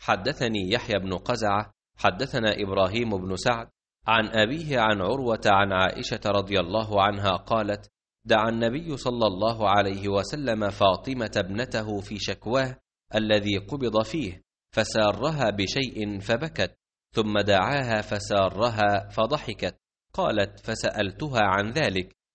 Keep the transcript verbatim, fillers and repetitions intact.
حدثني يحيى بن قزعة حدثنا إبراهيم بن سعد عن أبيه عن عروة عن عائشة رضي الله عنها قالت: دعا النبي صلى الله عليه وسلم فاطمة ابنته في شكواه الذي قبض فيه، فسارها بشيء فبكت، ثم دعاها فسارها فضحكت. قالت: فسألتها عن ذلك